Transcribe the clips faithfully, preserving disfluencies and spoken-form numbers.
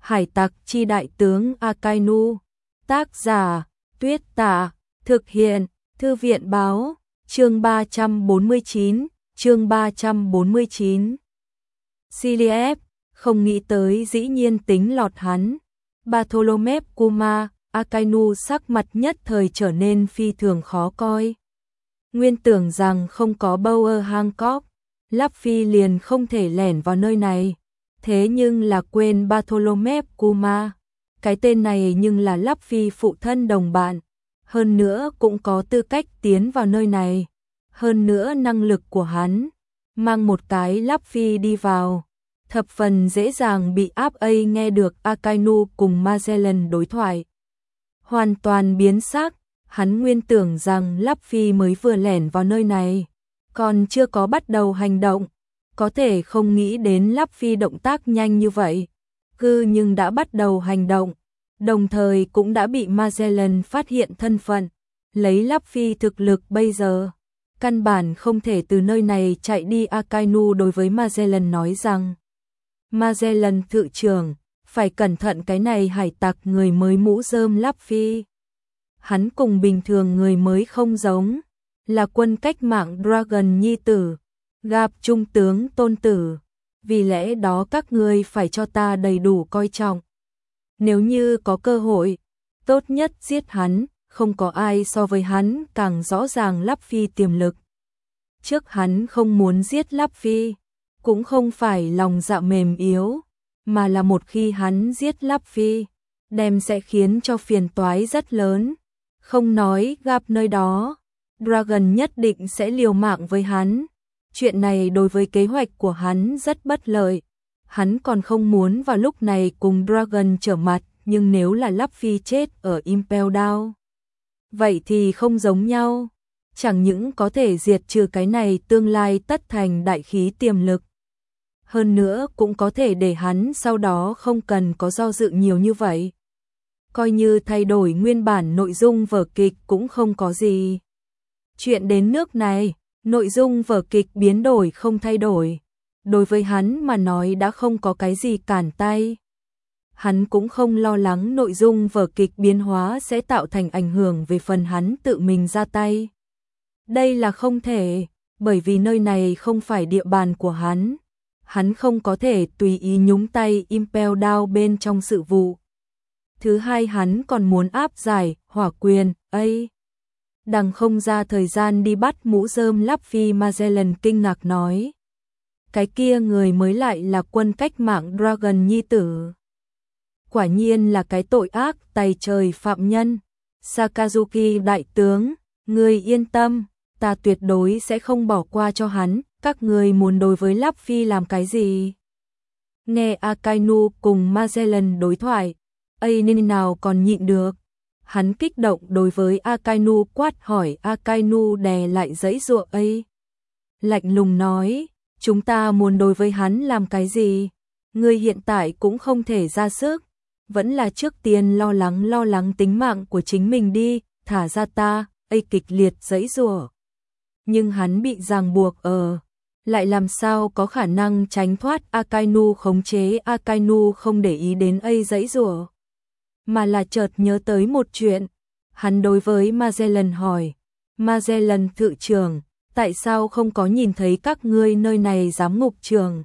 Hải tặc chi đại tướng Akainu. Tác giả Tuyết Tạ. Thực hiện Thư viện báo. Chương ba trăm bốn mươi chín. Chương ba trăm bốn mươi chín. Ciliev không nghĩ tới dĩ nhiên tính lọt hắn. Bartholomew Kuma. Akainu sắc mặt nhất thời trở nên phi thường khó coi. Nguyên tưởng rằng không có Bower Hancock, Luffy liền không thể lẻn vào nơi này. Thế nhưng là quên Bartholomew Kuma. Cái tên này nhưng là Luffy phụ thân đồng bạn. Hơn nữa cũng có tư cách tiến vào nơi này. Hơn nữa năng lực của hắn, mang một cái Luffy đi vào, thập phần dễ dàng bị áp A nghe được Akainu cùng Magellan đối thoại. Hoàn toàn biến sắc, hắn nguyên tưởng rằng Luffy mới vừa lẻn vào nơi này, còn chưa có bắt đầu hành động, có thể không nghĩ đến Luffy động tác nhanh như vậy, cư nhưng đã bắt đầu hành động, đồng thời cũng đã bị Magellan phát hiện thân phận, lấy Luffy thực lực bây giờ, căn bản không thể từ nơi này chạy đi. Akainu đối với Magellan nói rằng, Magellan thự trưởng, phải cẩn thận cái này hải tặc người mới mũ rơm Luffy. Hắn cùng bình thường người mới không giống, là quân cách mạng Dragon nhi tử, gặp trung tướng tôn tử, vì lẽ đó các ngươi phải cho ta đầy đủ coi trọng. Nếu như có cơ hội, tốt nhất giết hắn, không có ai so với hắn càng rõ ràng Luffy tiềm lực. Trước hắn không muốn giết Luffy, cũng không phải lòng dạ mềm yếu, mà là một khi hắn giết Luffy, đem sẽ khiến cho phiền toái rất lớn. Không nói gặp nơi đó, Dragon nhất định sẽ liều mạng với hắn. Chuyện này đối với kế hoạch của hắn rất bất lợi. Hắn còn không muốn vào lúc này cùng Dragon trở mặt, nhưng nếu là Luffy chết ở Impel Down, vậy thì không giống nhau. Chẳng những có thể diệt trừ cái này tương lai tất thành đại khí tiềm lực, hơn nữa cũng có thể để hắn sau đó không cần có do dự nhiều như vậy. Coi như thay đổi nguyên bản nội dung vở kịch cũng không có gì. Chuyện đến nước này, nội dung vở kịch biến đổi không thay đổi. Đối với hắn mà nói đã không có cái gì cản tay. Hắn cũng không lo lắng nội dung vở kịch biến hóa sẽ tạo thành ảnh hưởng về phần hắn tự mình ra tay. Đây là không thể, bởi vì nơi này không phải địa bàn của hắn. Hắn không có thể tùy ý nhúng tay Impel Down bên trong sự vụ. Thứ hai, hắn còn muốn áp giải hỏa quyền A. Đằng không ra thời gian đi bắt mũ rơm Luffy. Magellan kinh ngạc nói, cái kia người mới lại là quân cách mạng Dragon nhi tử. Quả nhiên là cái tội ác tày trời phạm nhân. Sakazuki đại tướng, ngươi yên tâm, ta tuyệt đối sẽ không bỏ qua cho hắn. Các người muốn đối với Luffy làm cái gì? Nghe Akainu cùng Magellan đối thoại, A nên nào còn nhịn được. Hắn kích động đối với Akainu quát hỏi. Akainu đè lại giãy giụa A. Lạnh lùng nói, chúng ta muốn đối với hắn làm cái gì? Ngươi hiện tại cũng không thể ra sức, vẫn là trước tiên lo lắng lo lắng tính mạng của chính mình đi, thả ra ta. A kịch liệt giãy giụa. Nhưng hắn bị ràng buộc ở, lại làm sao có khả năng tránh thoát Akainu khống chế. Akainu không để ý đến A giãy giụa, mà là chợt nhớ tới một chuyện. Hắn đối với Magellan hỏi, Magellan thự trưởng, tại sao không có nhìn thấy các ngươi nơi này giám ngục trường?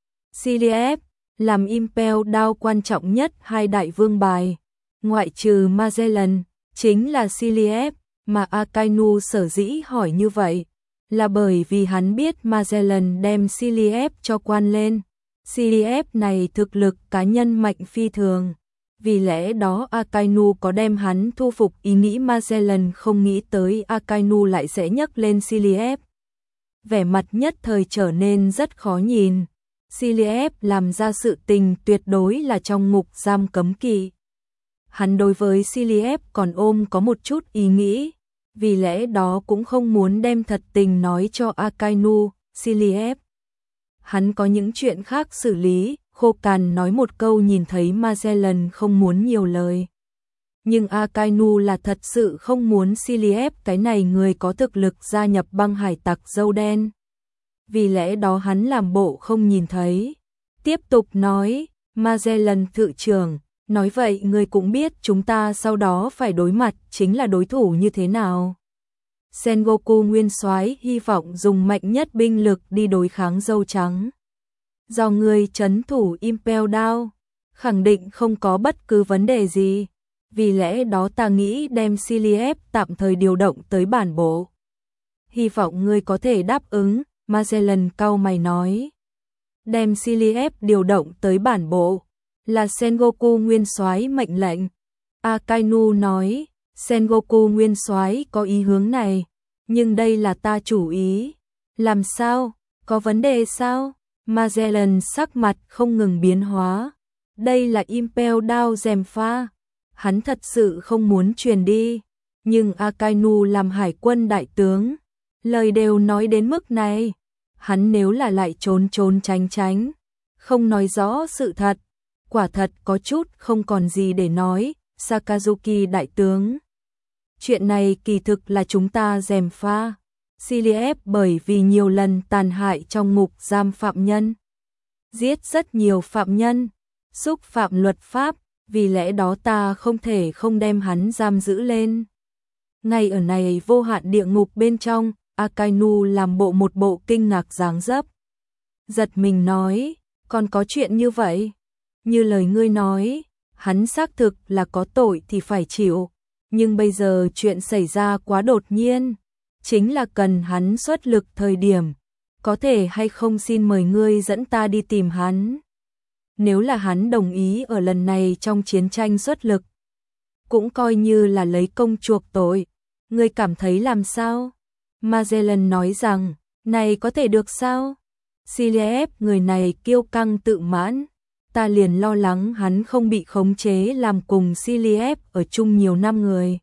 Ciliev, làm Impel Down quan trọng nhất hai đại vương bài, ngoại trừ Magellan, chính là Ciliev. Mà Akainu sở dĩ hỏi như vậy, là bởi vì hắn biết Magellan đem Ciliev cho quan lên. Ciliev này thực lực cá nhân mạnh phi thường, vì lẽ đó Akainu có đem hắn thu phục ý nghĩ. Magellan không nghĩ tới Akainu lại sẽ nhấc lên Ciliev. Vẻ mặt nhất thời trở nên rất khó nhìn. Ciliev làm ra sự tình tuyệt đối là trong ngục giam cấm kỵ. Hắn đối với Ciliev còn ôm có một chút ý nghĩ, vì lẽ đó cũng không muốn đem thật tình nói cho Akainu. Ciliev, hắn có những chuyện khác xử lý. Khô cằn nói một câu, nhìn thấy Magellan không muốn nhiều lời. Nhưng Akainu là thật sự không muốn Ciliev cái này người có thực lực gia nhập băng hải tặc dâu đen. Vì lẽ đó hắn làm bộ không nhìn thấy. Tiếp tục nói, Magellan thự trưởng, nói vậy ngươi cũng biết chúng ta sau đó phải đối mặt chính là đối thủ như thế nào. Sengoku nguyên soái hy vọng dùng mạnh nhất binh lực đi đối kháng dâu trắng. Do ngươi trấn thủ Impel Down, khẳng định không có bất cứ vấn đề gì. Vì lẽ đó ta nghĩ đem Cillieb tạm thời điều động tới bản bộ. Hy vọng ngươi có thể đáp ứng, Magellan cau mày nói. Đem Cillieb điều động tới bản bộ, là Sengoku nguyên soái mệnh lệnh. Akainu nói, Sengoku nguyên soái có ý hướng này, nhưng đây là ta chủ ý. Làm sao? Có vấn đề sao? Magellan sắc mặt không ngừng biến hóa. Đây là Impel Down gièm pha. Hắn thật sự không muốn truyền đi, nhưng Akainu làm hải quân đại tướng, lời đều nói đến mức này, hắn nếu là lại trốn trốn tránh tránh, không nói rõ sự thật, quả thật có chút không còn gì để nói. Sakazuki đại tướng, chuyện này kỳ thực là chúng ta gièm pha. Cillieb bởi vì nhiều lần tàn hại trong ngục giam phạm nhân, giết rất nhiều phạm nhân, xúc phạm luật pháp, vì lẽ đó ta không thể không đem hắn giam giữ lên. Ngay ở này vô hạn địa ngục bên trong, Akainu làm bộ một bộ kinh ngạc dáng dấp. Giật mình nói, còn có chuyện như vậy? Như lời ngươi nói, hắn xác thực là có tội thì phải chịu, nhưng bây giờ chuyện xảy ra quá đột nhiên, chính là cần hắn xuất lực thời điểm, có thể hay không xin mời ngươi dẫn ta đi tìm hắn. Nếu là hắn đồng ý ở lần này trong chiến tranh xuất lực, cũng coi như là lấy công chuộc tội, ngươi cảm thấy làm sao? Magellan nói rằng, này có thể được sao? Cillieb người này kiêu căng tự mãn, ta liền lo lắng hắn không bị khống chế làm cùng Cillieb ở chung nhiều năm người.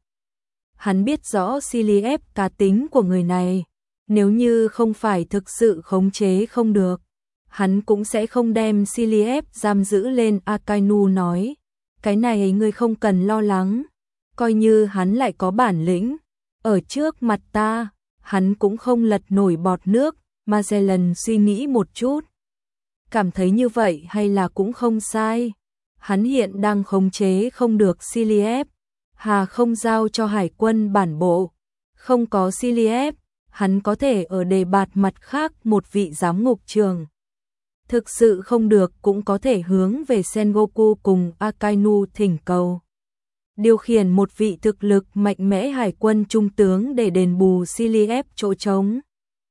Hắn biết rõ Cillieb cá tính của người này, nếu như không phải thực sự khống chế không được, hắn cũng sẽ không đem Cillieb giam giữ lên. Akainu nói, cái này ngươi không cần lo lắng, coi như hắn lại có bản lĩnh, ở trước mặt ta, hắn cũng không lật nổi bọt nước. Magellan suy nghĩ một chút, cảm thấy như vậy hay là cũng không sai. Hắn hiện đang khống chế không được Cillieb, hà không giao cho hải quân bản bộ. Không có Cillieb, hắn có thể ở đề bạt mặt khác một vị giám ngục trường. Thực sự không được cũng có thể hướng về Sengoku cùng Akainu thỉnh cầu. Điều khiển một vị thực lực mạnh mẽ hải quân trung tướng để đền bù Cillieb chỗ trống.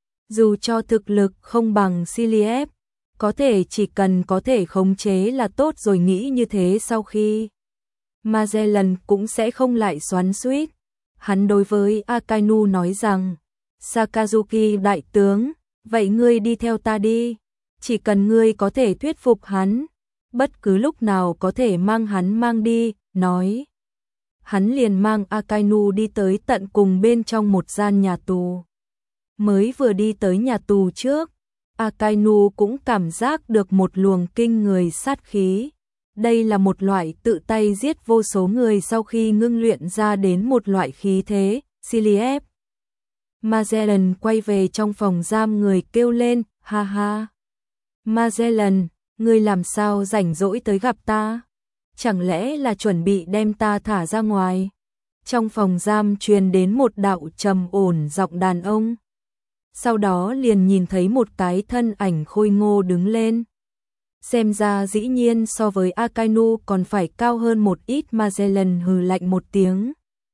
Dù cho thực lực không bằng Cillieb, có thể chỉ cần có thể khống chế là tốt rồi. Nghĩ như thế sau khi Magellan cũng sẽ không lại xoắn xuýt. Hắn đối với Akainu nói rằng, Sakazuki đại tướng, vậy ngươi đi theo ta đi. Chỉ cần ngươi có thể thuyết phục hắn, bất cứ lúc nào có thể mang hắn mang đi, nói. Hắn liền mang Akainu đi tới tận cùng bên trong một gian nhà tù. Mới vừa đi tới nhà tù trước, Akainu cũng cảm giác được một luồng kinh người sát khí. Đây là một loại tự tay giết vô số người sau khi ngưng luyện ra đến một loại khí thế. Cillieb. Magellan quay về trong phòng giam, người kêu lên, ha ha. Magellan, ngươi làm sao rảnh rỗi tới gặp ta? Chẳng lẽ là chuẩn bị đem ta thả ra ngoài? Trong phòng giam truyền đến một đạo trầm ổn giọng đàn ông. Sau đó liền nhìn thấy một cái thân ảnh khôi ngô đứng lên. Xem ra dĩ nhiên so với Akainu còn phải cao hơn một ít. Magellan hừ lạnh một tiếng.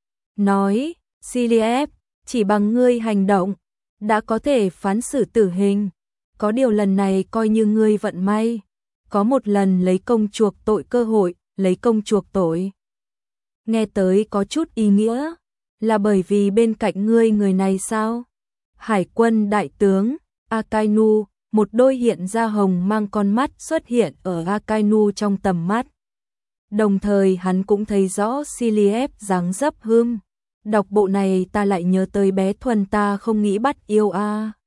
Nói, Cillieb, chỉ bằng ngươi hành động, đã có thể phán xử tử hình. Có điều lần này coi như ngươi vận may. Có một lần lấy công chuộc tội cơ hội, lấy công chuộc tội. Nghe tới có chút ý nghĩa, là bởi vì bên cạnh ngươi người này sao? Hải quân đại tướng, Akainu, một đôi hiện ra hồng mang con mắt xuất hiện ở Akainu trong tầm mắt. Đồng thời hắn cũng thấy rõ Cillieb dáng dấp hươm. Đọc bộ này ta lại nhớ tới bé Thuần ta không nghĩ bắt yêu a.